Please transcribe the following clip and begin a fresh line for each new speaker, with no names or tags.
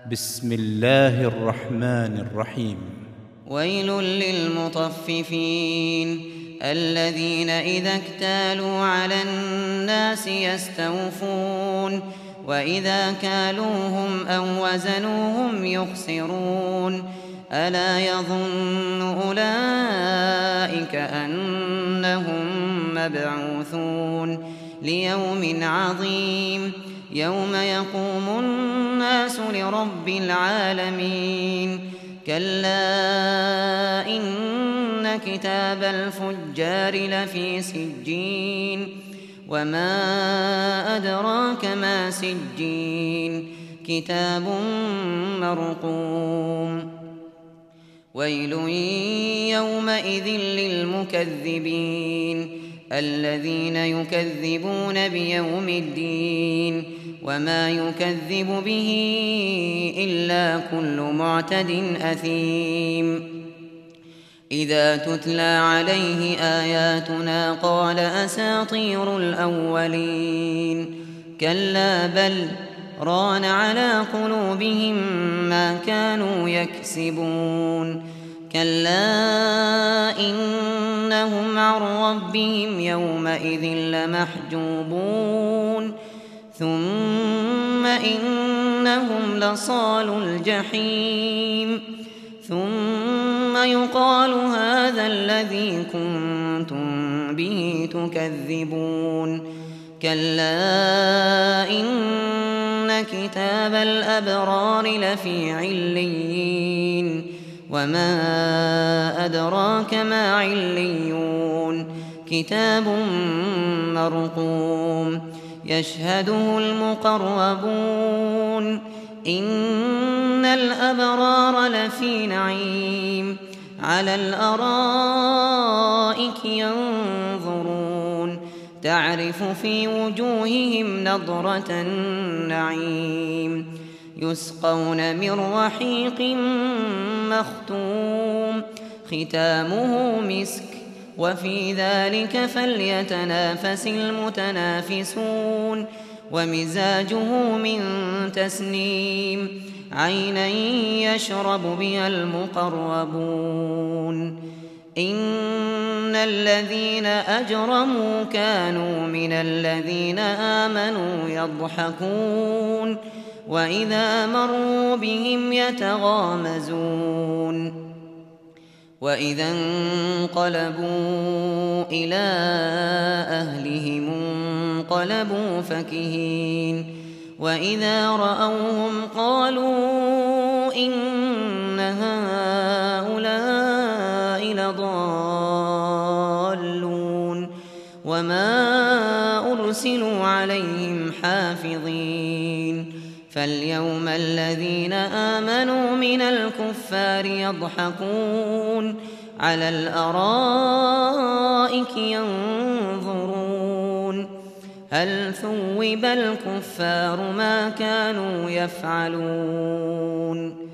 بسم الله الرحمن الرحيم.
ويل للمطففين الذين إذا اكتالوا على الناس يستوفون وإذا كالوهم أو وزنوهم يخسرون ألا يظن أولئك أنهم مبعوثون ليوم عظيم يوم يقوم الناس لرب العالمين كلا إن كتاب الفجار لفي سجين وما أدراك ما سجين كتاب مرقوم ويل يومئذ للمكذبين الذين يكذبون بيوم الدين وما يكذب به إلا كل معتد أثيم إذا تتلى عليه آياتنا قال أساطير الأولين كلا بل ران على قلوبهم ما كانوا يكسبون كلا إنهم عن ربهم يومئذ لمحجوبون ثم إنهم لصالو الجحيم ثم يقال هذا الذي كنتم به تكذبون كلا إن كتاب الأبرار لفي عليين وما أدراك ما عليون كتاب مرقوم يشهده المقربون إن الأبرار لفي نعيم على الأرائك ينظرون تعرف في وجوههم نضرة النعيم يسقون من رحيق مختوم ختامه مسك وفي ذلك فليتنافس المتنافسون ومزاجه من تسنيم عينا يشرب بها المقربون إن الذين أجرموا كانوا من الذين آمنوا يضحكون وإذا مروا بهم يتغامزون وإذا انقلبوا إلى أهلهم انقلبوا فكهين وإذا رأوهم قالوا إن هؤلاء لضالون وما أرسلوا عليهم حافظين فاليوم الذين آمنوا من الكفار يضحكون على الأرائك ينظرون هل ثوب الكفار ما كانوا يفعلون